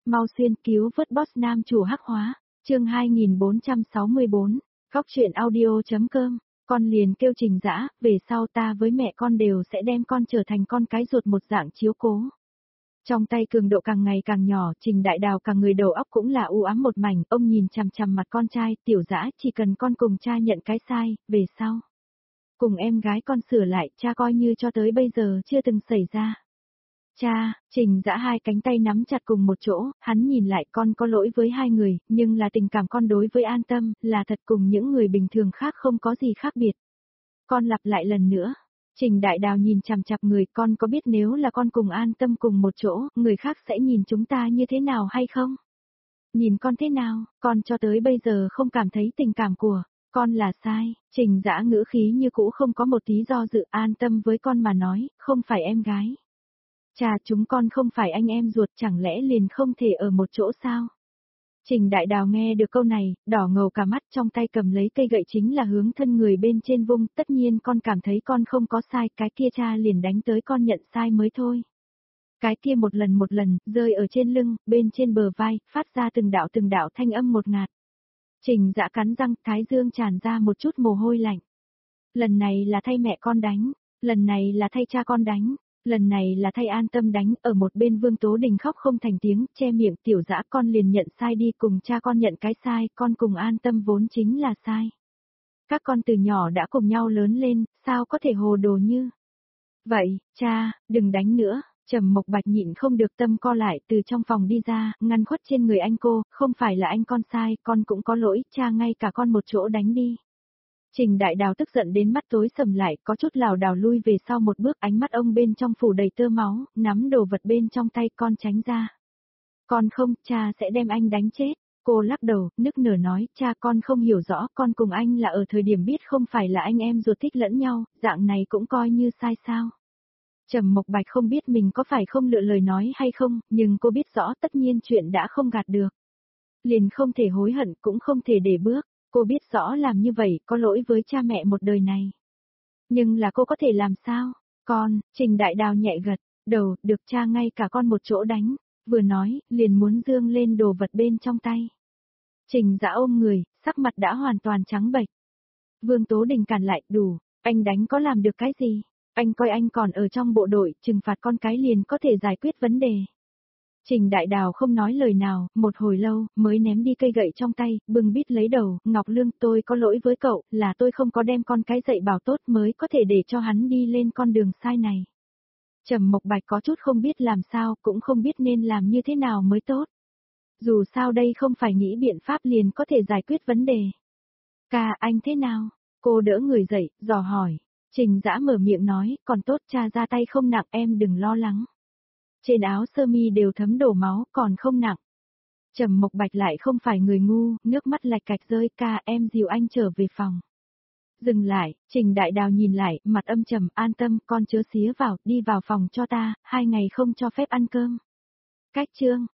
mau xuyên cứu vớt boss nam chủ hắc hóa, chương 2464, góc truyện audio.com, con liền kêu Trình Dã, về sau ta với mẹ con đều sẽ đem con trở thành con cái ruột một dạng chiếu cố. Trong tay cường độ càng ngày càng nhỏ, Trình Đại Đào cả người đầu óc cũng là u ám một mảnh, ông nhìn chằm chằm mặt con trai, Tiểu Dã chỉ cần con cùng cha nhận cái sai, về sau. Cùng em gái con sửa lại, cha coi như cho tới bây giờ chưa từng xảy ra. Cha, Trình Dã hai cánh tay nắm chặt cùng một chỗ, hắn nhìn lại con có lỗi với hai người, nhưng là tình cảm con đối với An Tâm, là thật cùng những người bình thường khác không có gì khác biệt. Con lặp lại lần nữa. Trình Đại Đào nhìn chằm chằm người, con có biết nếu là con cùng An Tâm cùng một chỗ, người khác sẽ nhìn chúng ta như thế nào hay không? Nhìn con thế nào, con cho tới bây giờ không cảm thấy tình cảm của con là sai. Trình Dã ngữ khí như cũ không có một tí do dự. An Tâm với con mà nói, không phải em gái. Cha, chúng con không phải anh em ruột, chẳng lẽ liền không thể ở một chỗ sao? Trình Đại Đào nghe được câu này, đỏ ngầu cả mắt, trong tay cầm lấy cây gậy chính là hướng thân người bên trên vung, tất nhiên con cảm thấy con không có sai, cái kia cha liền đánh tới con nhận sai mới thôi. Cái kia một lần, rơi ở trên lưng, bên trên bờ vai, phát ra từng đạo thanh âm một ngạt. Trình Dã cắn răng, thái dương tràn ra một chút mồ hôi lạnh. Lần này là thay mẹ con đánh, lần này là thay cha con đánh. Lần này là thay An Tâm đánh, ở một bên Vương Tố Đình khóc không thành tiếng, che miệng. Tiểu Dã, con liền nhận sai đi, cùng cha con nhận cái sai, con cùng An Tâm vốn chính là sai. Các con từ nhỏ đã cùng nhau lớn lên, sao có thể hồ đồ như vậy? Cha, đừng đánh nữa. Trầm Mộc Bạch nhịn không được tâm co lại, từ trong phòng đi ra, ngăn khuất trên người anh cô, không phải là anh con sai, con cũng có lỗi, cha ngay cả con một chỗ đánh đi. Trình Đại Đào tức giận đến mắt tối sầm lại, có chút lảo đảo lui về sau một bước, ánh mắt ông bên trong phủ đầy tơ máu, nắm đồ vật bên trong tay, con tránh ra. Con không, cha sẽ đem anh đánh chết. Cô lắc đầu, nức nở nói, cha, con không hiểu rõ, con cùng anh là ở thời điểm biết không phải là anh em ruột thích lẫn nhau, dạng này cũng coi như sai sao. Trầm Mộc Bạch không biết mình có phải không lựa lời nói hay không, nhưng cô biết rõ tất nhiên chuyện đã không gạt được. Liền không thể hối hận, cũng không thể để bước. Cô biết rõ làm như vậy có lỗi với cha mẹ một đời này. Nhưng là cô có thể làm sao? Con, Trình Đại Đào nhẹ gật đầu, được cha ngay cả con một chỗ đánh, vừa nói, liền muốn dương lên đồ vật bên trong tay. Trình Dã ôm người, sắc mặt đã hoàn toàn trắng bệch. Vương Tố Đình cản lại, đủ, anh đánh có làm được cái gì? Anh coi anh còn ở trong bộ đội, trừng phạt con cái liền có thể giải quyết vấn đề. Trình Đại Đào không nói lời nào, một hồi lâu, mới ném đi cây gậy trong tay, bưng bít lấy đầu, Ngọc Lương, tôi có lỗi với cậu, là tôi không có đem con cái dạy bảo tốt mới có thể để cho hắn đi lên con đường sai này. Trầm Mộc Bạch có chút không biết làm sao, cũng không biết nên làm như thế nào mới tốt. Dù sao đây không phải nghĩ biện pháp liền có thể giải quyết vấn đề. Ca, anh thế nào? Cô đỡ người dậy, dò hỏi. Trình Dã mở miệng nói, còn tốt, cha ra tay không nặng, em đừng lo lắng. Trên áo sơ mi đều thấm đổ máu, còn không nặng. Trầm Mộc Bạch lại không phải người ngu, nước mắt lạch cạch rơi, ca, em dìu anh trở về phòng. Dừng lại, Trình Đại Đào nhìn lại, mặt âm trầm, An Tâm, con chớ xía vào, đi vào phòng cho ta, 2 ngày không cho phép ăn cơm. Cách chương,